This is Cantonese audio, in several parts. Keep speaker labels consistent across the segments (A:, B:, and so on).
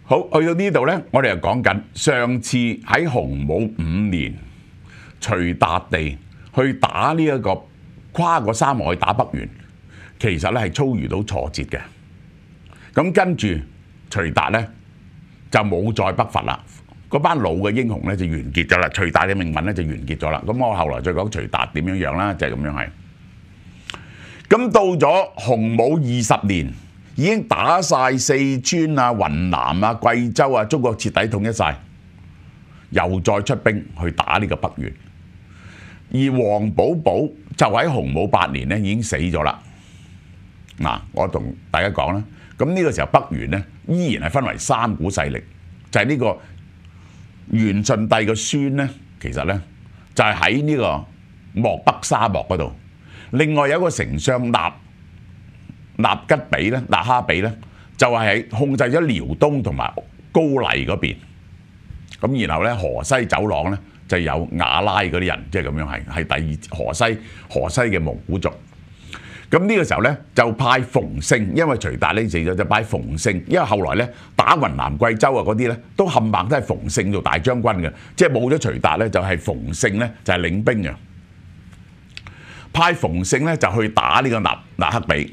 A: 好，去到呢度呢，我哋又講緊上次喺洪武5年，徐達地去打呢一個跨過沙漠去打北元，其實咧係遭遇到挫折嘅。咁跟住徐達呢，就冇再北伐啦，嗰班老嘅英雄呢，就完結咗啦，徐達嘅命運呢，就完結咗啦。咁我後來再講徐達點樣啦，就係咁樣係。咁到咗洪武20年。已經打晒四川啊、雲南啊、貴州啊，中國徹底統一晒，又再出兵去打呢個北元。而黃寶寶就喺洪武8年咧已經死咗啦。嗱，我同大家講啦，咁呢個時候北元咧依然係分為3股勢力，就係呢個元順帝嘅孫咧，其實咧就係喺呢個漠北沙漠嗰度。另外有一個丞相納吉比咧、納哈比咧，就係控制咗遼東同埋高麗嗰邊。咁然後咧河西走廊咧就有雅拉嗰啲人，即係咁樣係第二河西嘅蒙古族。咁呢個時候咧就派馮勝，因為徐達呢死咗，就派馮勝。因為後來咧打雲南、貴州啊嗰啲咧都冚唪唥都係馮勝做大將軍嘅，即係冇咗徐達咧就係馮勝咧就係領兵嘅。派馮勝咧就去打呢個納克比。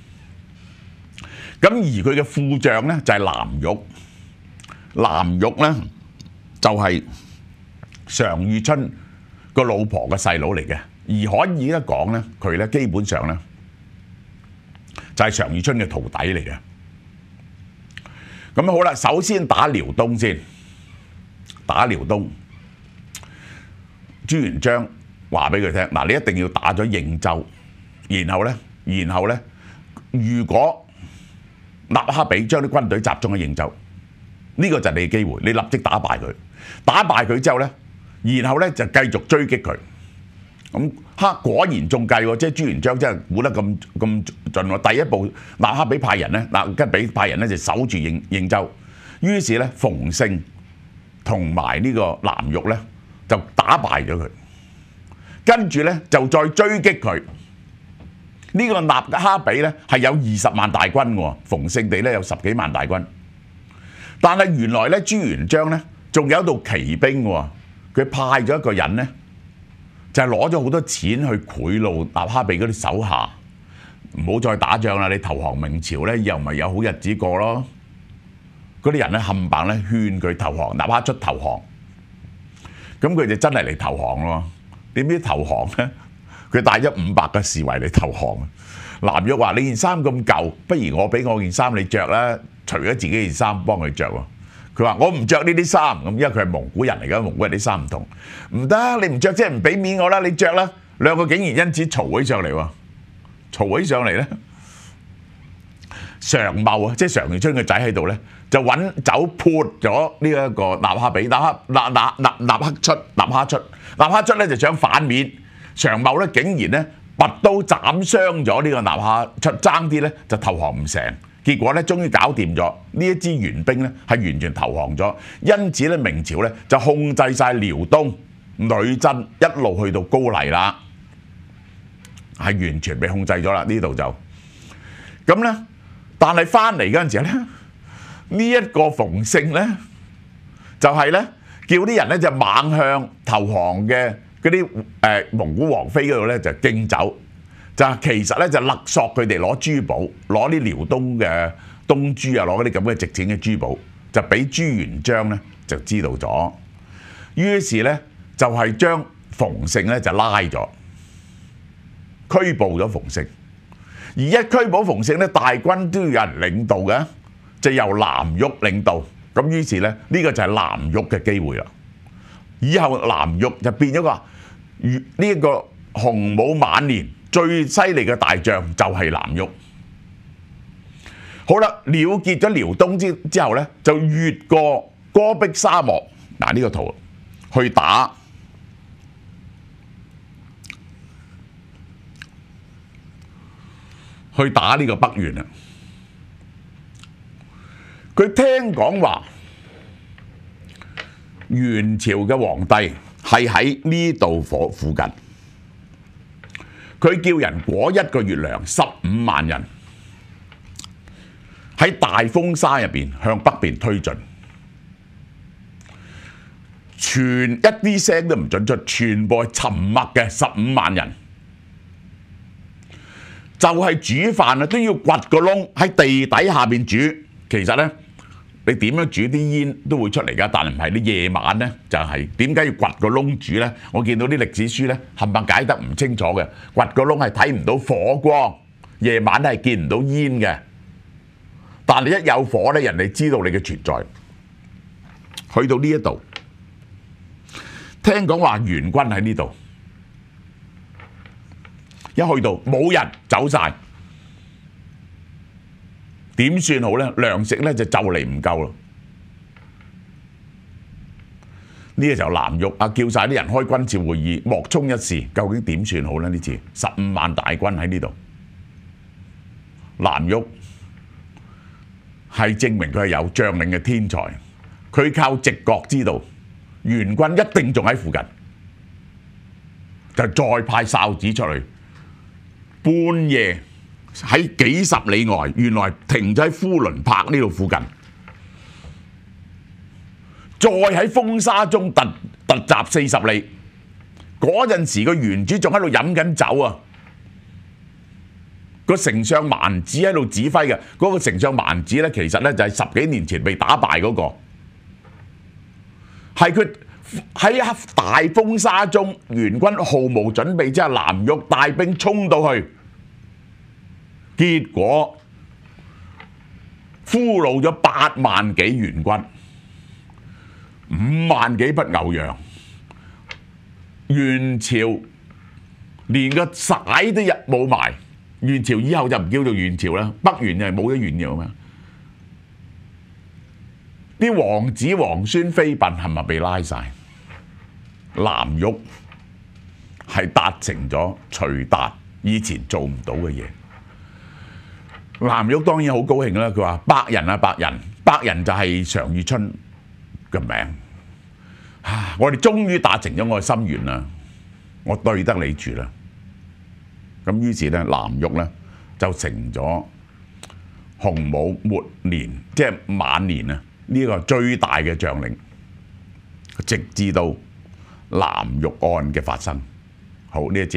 A: 咁而佢嘅副將咧就係藍玉，藍玉咧就係常遇春個老婆嘅細佬嚟嘅，而可以一講咧，佢咧基本上咧就係常遇春嘅徒弟嚟嘅。咁好啦，首先打遼東先，打遼東，朱元璋話俾佢聽，嗱，你一定要打咗應州，然後咧，如果納哈比將啲軍隊集中喺應州，呢個就係你嘅機會，你立即打敗佢。打敗佢之後呢，然後呢就繼續追擊佢。咁果然中計喎，即係朱元璋真係估得咁盡喎。第一步納哈比派人呢，納吉比派人呢就守住應州，於是呢，馮勝同埋呢個藍玉呢就打敗咗佢，跟住呢就再追擊佢。呢個納哈比咧係有20萬大軍喎，馮勝地咧有10幾萬大軍，但係原來咧朱元璋咧仲有一道奇兵喎，佢派咗一個人咧就係攞咗好多錢去賄賂納哈比嗰啲手下，唔好再打仗啦，你投降明朝咧又咪有好日子過咯。嗰啲人咧冚唪唥咧勸佢投降，納哈出投降，咁佢就真係嚟投降咯。點知投降咧？佢帶咗500個侍衛嚟投降。藍玉話：你件衫咁舊，不如我俾我件衫你着啦，除咗自己件衫幫佢着喎。佢話：我唔着呢啲衫，咁因為佢係蒙古人嚟㗎，蒙古人啲衫唔同。唔得，你唔着即係唔俾面我啦，你着啦。兩個竟然因此嘈起上嚟喎，嘈起上嚟咧。常茂啊，即係常遇春嘅仔喺度咧，就揾酒潑咗呢一個納哈比，納哈出咧就想反面。常茂咧竟然咧拔刀斬傷咗呢個納哈出，爭啲咧就投降唔成，結果咧終於搞掂咗。呢一支援兵咧係完全投降咗，因此咧明朝咧就控制晒遼東、女真一路去到高麗啦，係完全被控制咗啦。呢度就咁咧，但係翻嚟嗰陣時咧，呢一個馮勝咧就係咧叫啲人咧就猛向投降嘅嗰啲蒙古王妃嗰度咧就敬酒，就其實咧就勒索佢哋攞珠寶，攞啲遼東嘅東珠啊，攞嗰啲咁嘅值錢嘅珠寶，就俾朱元璋咧就知道咗，於是咧就係將馮勝咧就拉咗，拘捕咗馮勝。而一拘捕馮勝咧，大軍都要有人領導嘅，就由藍玉領導。咁於是咧呢個就係藍玉嘅機會啦。以後藍玉就變咗個呢一個洪武晚年最犀利嘅大將，就係藍玉。好啦，了結咗遼東之後咧，就越過戈壁沙漠，嗱呢個圖去打呢個北元啊！佢聽講話元朝嘅皇帝係喺呢度附近，佢叫人裹1個月糧，15萬人。 喺大風沙入邊向北邊推進，全一啲聲都唔準出，全部係沉默嘅15萬人。就係煮飯啊，都要掘個窿喺地底下邊煮。其實呢，你點樣煮啲煙都會出嚟㗎，但係唔係你夜晚呢，就係點解要掘個窿煮呢？我見到啲歷史書呢，冚唪唥解得唔清楚嘅，掘個窿係睇唔到火光，夜晚係見唔到煙嘅。但係一有火呢，人哋知道你嘅存在。去到呢一度，聽講話元軍喺呢度，一去到冇人走晒，點算好呢？糧食呢就嚟唔夠啦。呢個時候藍玉叫晒啲人開軍事會議，莫衷一是，究竟點算好呢？呢次15萬大軍喺呢度，藍玉係證明佢係有將領嘅天才，佢靠直覺知道元軍一定仲喺附近，就再派哨子出去，半夜喺幾十里外，原來停咗喺呼倫柏呢度附近，再喺風沙中突襲40里，嗰陣時個元主仲喺度飲緊酒啊！個丞相萬子喺度指揮嘅，嗰個丞相萬子呢，其實呢就係10幾年前被打敗嗰個，係佢喺大風沙中，元軍毫無準備之下，藍玉帶兵衝到去，結果俘虜咗8萬幾元軍，5萬幾匹牛羊，元朝連個璽都冇埋。元朝以後就唔叫做元朝啦，北元就係冇咗元朝嘛。啲王子皇孫妃嬪係咪被拉晒？藍玉係達成咗徐達以前做唔到嘅嘢。藍玉當然好高興啦，佢話百人啊百人，百人就係常遇春嘅名。我哋終於達成咗我嘅心願啦，我對得你住啦。咁於是咧，藍玉咧就成咗洪武末年，即係晚年啊，呢個最大嘅將領，直至到藍玉案嘅發生。好，呢一節。